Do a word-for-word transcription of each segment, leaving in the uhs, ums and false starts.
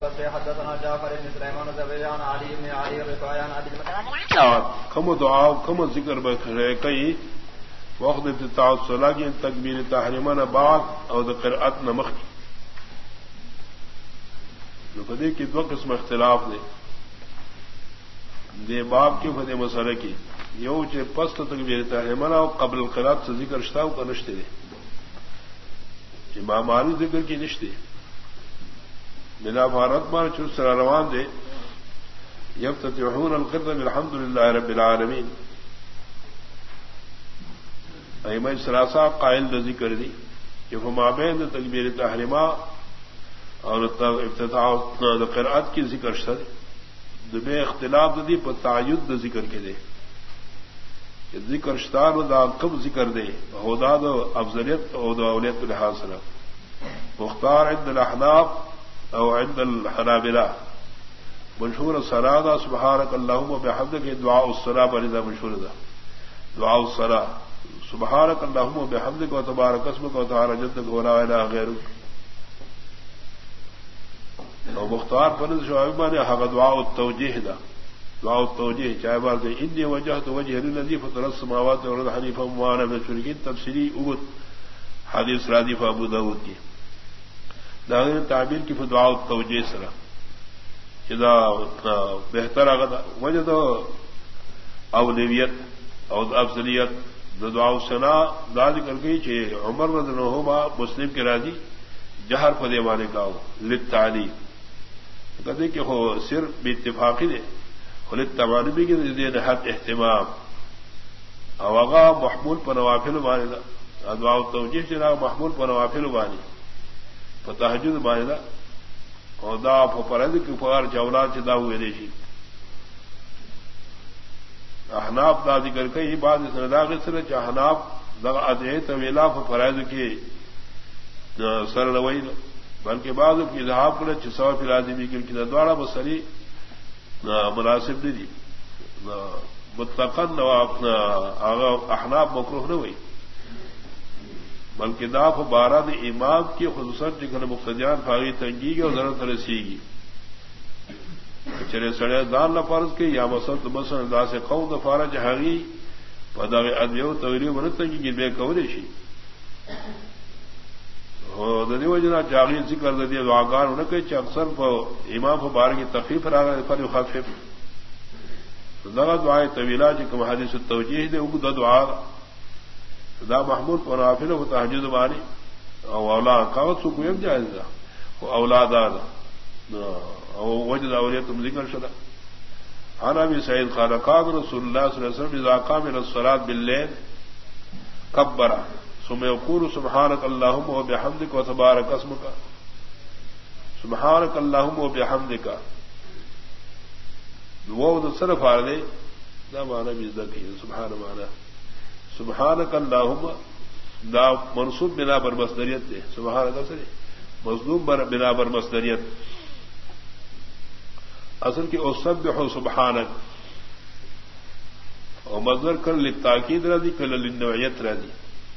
حدثنا جعفر بن سليمان الزبيان علي بن علي الرفاعي عن ابي کم دعا کم ذکر بخرے کئی وقت افتتاح الصلاۃ کی تکبیر تحریمہ نہ بعد اور قرأت نمخ جو کدی کی دو قسم اختلاف دے دے باب کی فتح مسئلہ کی یو چے پس تکبیر تحریمہ نہ قبل قرأت سے ذکر شتاو کا نشتے دے امام مالک ذکر کی نشتے بلا بھارت مار چر سرا روان دے یفتتحون القرآن بالحمد للہ رب العالمین ائمہ ثلاثہ قائل دا ذکر دی کہ فمابین تکبیر تحریمہ اور افتتاح قرأت کی ذکر شد دبے اختلاف دی پر تعید دا ذکر کے دے ذکر شتار دا کب ذکر دے خدا دا افضلیت او دا اولیت لحاظ مختار عند الاحناف او عند الحنابلہ مشہور سرادہ سبحانک اللہم بحمدک دعاء الصلاۃ بلدا مشہور دا دعاء الصلاۃ سبحانک اللہم بحمدک و تبارک اسمک و تعالی جدک و لا الہ غیرک او مختار فرض شعیبہ نے حق دعاء التوجیہ دا دعاء التوجیہ چاہے بار دے انی وجہت وجہ للذی فطر السماوات والارض حنیفا وما انا من المشرکین تفسیری اگد حدیث رادف ابو داود کی داغیر تعبیر کی دعاء التوجیہ سرا جدا بہتر آگا وجہ تو اولویت اور افضلیت دعاء الثنا داد کر گئی کہ عمر رضی اللہ عنہ مسلم کے راضی جہر فدے والے کا للتعلیم کہتے کہ ہو صرف باتفاقی دے خلط تمانبی کے دے نہت اہتمام اواغا محمول پر نوافل بانے دا دعاء التوجیہ جنا محمول پر نوافل بانی فتحجد بانے دا اور دا فرض کی فار جولان چدا ہوئے دیشی احناف دا ذکر کئی بعد سردا کے سر احناف دا ادعے طویلا فرائض کے سر روئی بلکہ بعض کی اظہار کرے چسوا فی لازمی کی دوارا بسری مناسب نہیں دی مطلقاً احناف مکروہ نہ ہوئی بلکہ داف بارہ نے امام کی خصوصاً جگہ مقتدیان فاغی تنگی گی اور ضرورت رسی گی چلے سڑے دان نہ فرض کے یا مسد مسن دا سے قوم دفارہ جہاگی پدا ادیو توریو من تنگی گی بے کوریشی ددی وجنا جاغی ذکر ددی دعاگار انہیں کہ چ اکثر امام فبار کی تخفیف راغ فر خفیف دغا دعائے طویلہ جی کم حدیث التوجیہ دے اگ دعا دا محمود پر نافل و تہجد بانی او اولاد کاغذ کو یم جائز دا اولاد او وجد اولیت ذکر شدا انا بھی سید قال قال رسول اللہ صلی اللہ علیہ وسلم اذا قام الى الصلاة بالليل كبر ثم يقول سبحانك اللهم وبحمدك وتبارك اسمك سبحانك اللهم وبحمدك وہ صرف علی دا معنی بھی ذکر سبحان معنی سبحانک اللہم دا منصوب بنا بر مصدریت دے سبحانک سرے مظلوم بنا بر مصدریت اصل کی اسبح سبحانک اور مصدر کر للتاکید رضی کل للنوعیت رضی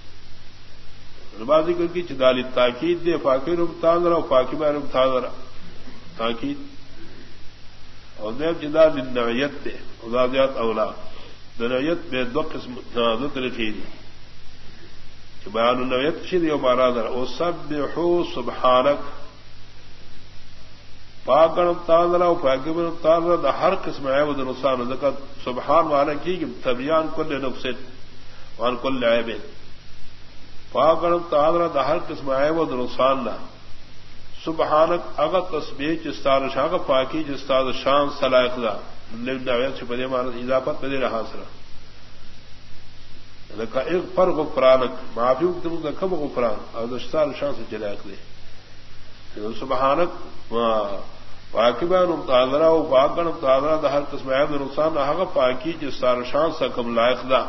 ربا ذکر کی چدا للتاکید دے فاقی رمتان رہا فاقی بار رمتان رہا تاکید اور دیو چدا للنوعیت دے ازادیات اولا دنویت بے دو قسم دو طریقے دی بیان النویت شد یو مارا در او سبحو سبحانک پاکرم تاندرا و پاکرم تاندرا دا ہر قسم عیب دا نقصان ذکر سبحان وانا کی کہ تبیان کل نقصد وان کل عیب پاکرم تاندرا دا ہر قسم عیب دا نقصان لا سبحانک اگر تسبیح جستار شاہ پاکی جستار شان صلائق دا نویت سے پدے مانا اضافت پدے رہا سرا ایک پر غفرانک معافی اکتم کم غفران اور دشتار شان سے جلائق دے سبحانک پاکبان امتاظرہ و پاکبان امتاظرہ دا ہر قسم عیب دا نقصان نہ پاکی جستار شان سے کم لائق دا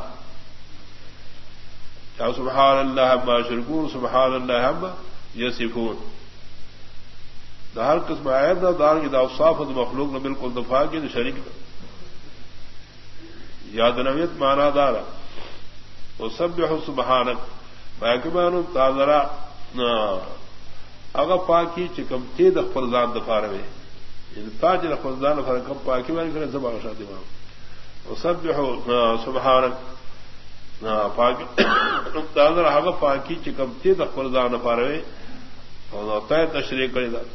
چاہو سبحان اللہ اما شرکون سبحان اللہ اما یصفون دا ہر قسم عیب دا دار کی دا اوصاف دا مخلوق نے بالکل دفاع کی دا شریک دا یاد نویت مانا دارا وسبح سبحانک باقیبانو تاذرا اگر پاکی چکم تید اخفر ذات دفارے تاج رفضان فرقم پاکی مان کرے زبا شاد امام وسبحوا سبحانك پاک تعالی هغه پاکی چې کوم تی د خپل ځان لپاره او ته تشریح کړی دا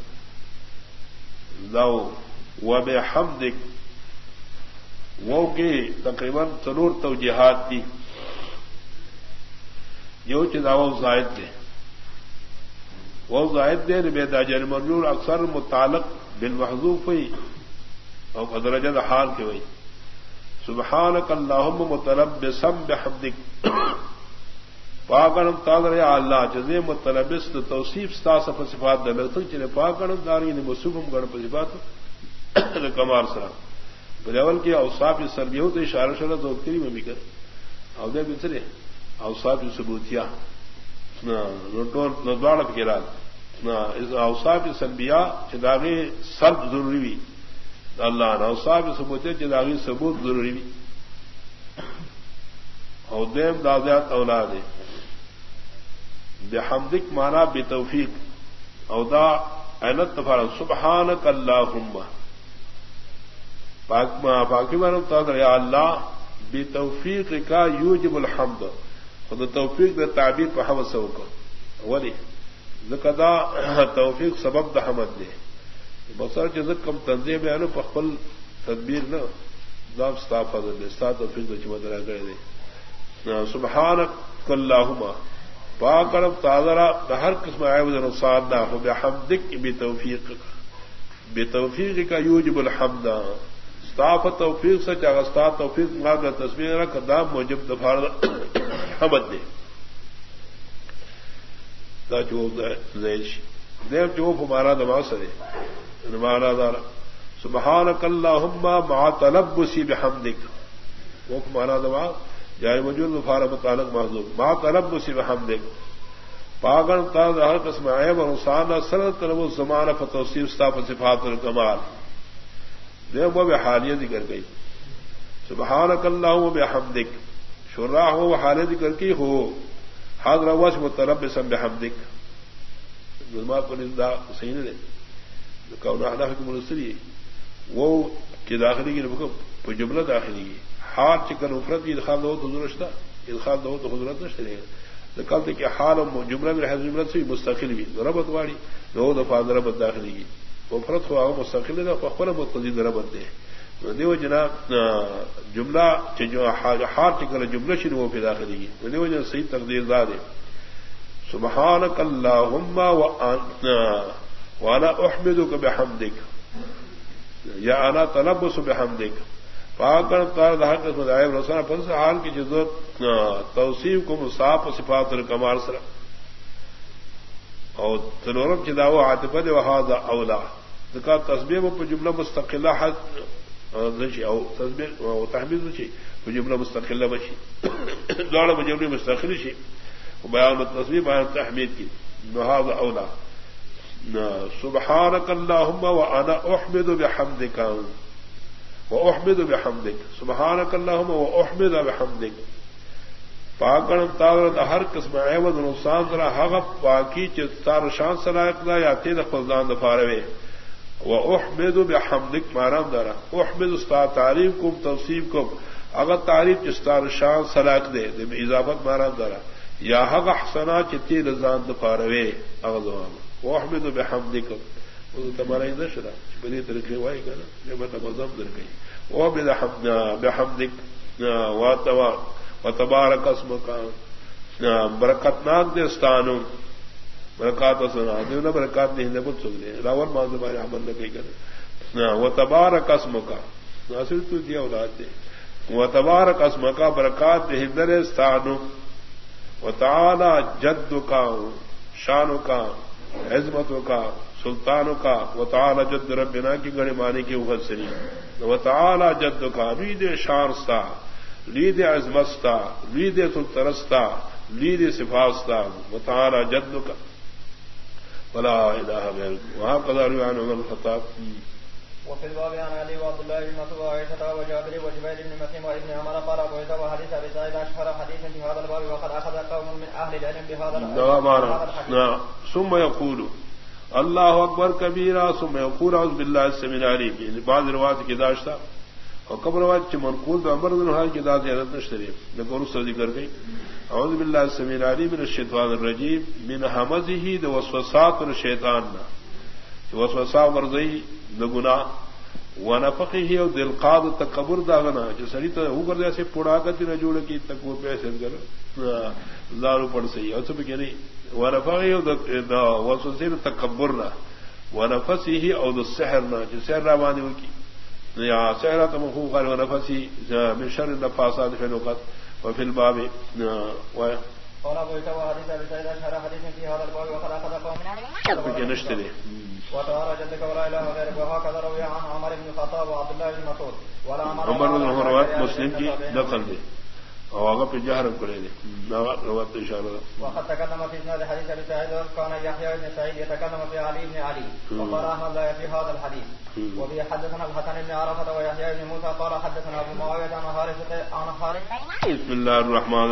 لو وبحمدک وہ کہ تقریباً ضرور توجیحات تھی جو چداو زائد دے وہ زائد دے بے جر مرجور اکثر متعلق بالمحذوف ہوئی اور قدرجد حال کے ہوئی سبحانک اللہم متلبسم بحمدک پاکنم تادر یا اللہ جزے متلبس توصیف ستا صف صفات دے لگتا چلے پاکنم داری نے مصوفم گڑ پر صفات کمار سلام بلیول کی اوصاف سربیہ تو اشارہ شرح دو کری میں بھی کر او دے بچرے اوصاف ثبوتیہ نوڑ فکرات اوصاف سلبیہ چداغی سلب ضروری بھی اللہ نے اوصاف ثبوتیہ چداغی ثبوت ضروری بھی او دیم دادیات اولاد بحمدک مانا بتوفیق او دا اینت تفارا سبحانک اللہم پاکی مانو تادر یا اللہ بے توفیق کا یوجب الحمد خود توفیق دے تعبیر پہ حمد سے ہوکر ولی ذکدا توفیق سبب دا حمد دے بسر جزک کم تنظیم بیانو پہ خپل تدبیر نا دام ستا فضل دے ستا توفیق دا چمد را کرے دے سبحانک اللہم پاکرم تادرہ دا ہر قسم عیوز نقصان دا ہو بحمدک بے توفیق بے توفیق کا یوجب الحمد استاف توفیق سے چاغستا توفیق ماد تصویر رکھ دام موجب دفار حمد دے دا جو زیش دیو جو ہمارا دماغ سرے ہمارا دارا سبحانک اللہم مع تلبسی بحمدک وہ ہمارا دماغ جائے موجود دفار متعلق محضوب مع تلبسی بحمدک پاگن تاز ہر قسم عیب اور نقصان سرد طلب الزمان فتوصیف استاف صفات الکمال دے وہ بے حالیہ ذکر گئی سبحانک اللہم بحمدک شراح ہو حالیہ ذکر کی ہو حاضر وش متلبسا بحمدک ظلمات کو نزدہ صحیح نہیں دے کون احنا حکم السری وہ کی داخلی کی نبکم جملہ داخلی کی حال چکن افرد کی ادخال دو تو ضرورت ادخال دو تو حضرت نشتے رہے کہتے کہ حال جملہ میں حضرت جملہ سے مستقل بھی ربط واڑی دو دفعہ ربط داخلی کی وفرت ہوا مستقل ہے فخر متضید ربط دے دیو جناب جملہ جو حال چکن جملہ شروع ہو پہ داخلی کی دیو جنا صحیح تقدیر دا دے سبحانک اللہم وانا احمدک بحمدک یا انا تلبس بحمدک پاکر تار دہا قسم دائب رسانہ پنس حال کی جزت توصیف کو مصاف صفات الکمال سر اور تنورم چداو عاطفت وحاذا اولا ذکا تسبیح پر جملہ مستقلہ حد او تسبیح و تحمید بچی پر جملہ مستقلہ بچی دوڑا پر جملہ مستقلی شی بیان تسبیح بیان تحمید کی وحاذا اولا سبحانک اللہم وانا احمد بحمدک واحمد بحمدک سبحانک اللہم واحمد بحمدک پاکن تاغرد ہر قسم عیوض نقصان ذرا حق پاکی چار شان صلاحیت دا یا تید خلدان دفاروے واحمد بحمدک مارام دارا احمد استا تعریف کم توصیف کم اگر تعریف چستار شان صلاحیت دے دے اضافت مارام دارا یا حق احسنا چتی رضان دفاروے اغزوان واحمد بحمدک تمہارا ہی نشرا بڑی طریقے وائی گا نا مطلب مذہب در گئی وہ بحمدک وتبارک اسمک برکت ناک دے استانو برکات سنا دیو نہ برکات نہیں نبت سک دے راول ماض ہمارے عمل نہ کہی کرے وتبارک اسمک ناصر تو دیا اولاد دے وتبارک اسمک برکات ہندر استانو وتعالی جدک شانک عظمتک سلطانوں کا وتعالی جد ربنا کی گڑے مانے کی مفسری وتعالی جد کا لید شانستا لید عظمتستا لید سلطنستا لید صفاستا وتعالی جد کا ولا الہ غیر وہاں قدر عن عمر الخطاب وفي الباب عن علي وعبد الله بن مسعود وعائشة وجابر وجبير بن مطعم وابن عمر قال أبو عيسى وحديث أبي سعيد أشهر حديث في هذا الباب وقد أخذ قوم من أهل العلم بهذا الحديث ثم يقول اللہ اکبر کبیرہ ثم یقول اعوذ باللہ السمیع العلیم. یعنی بعض روایت کی داشتا اور کم روایت منقول عمر بن الحال کی داد حضرت شریف لیکن اس ذکر گئی اعوذ باللہ السمیع العلیم من الشیطان الرجیم من همزه د وسوسات الشیطان وسوسہ ورزئی د گناہ ونفخه او دلقاد تکبر داغنا جو سڑی تو ہو کر جیسے پڑا کرتی نہ جوڑ کی تکبر پیسے کر لارو پڑ سہی اور سب کہ نہیں ونفخه او وسوسہ تکبر نہ ونفسه او السحر نہ جو سحر روانی ہو کی یا سحر تمخو قال ونفسه من شر النفاثات في العقد وفي الباب و قال ابو يتوى حديث ابي سعيد اشهر حديث في هذا الباب وقد اخذ قوم من جنشتني وتوارى جدك ولا اله غيرك وهكذا روي عن عمر بن الخطاب وعبد الله بن مسعود ولا عمر بن روایت مسلم کی نقل دی اور آگا پہ جہر کرے دی روایت اشارہ. وقد تكلم في اسناد حديث ابي سعيد كان يحيى بن سعيد يتكلم في علي بن علي وقال احمد لا في هذا الحديث وبه حدثنا الحسن بن عرفة ويحيى بن موسى قال حدثنا ابو معاوية عن حارثة عن حارث. بسم الله الرحمن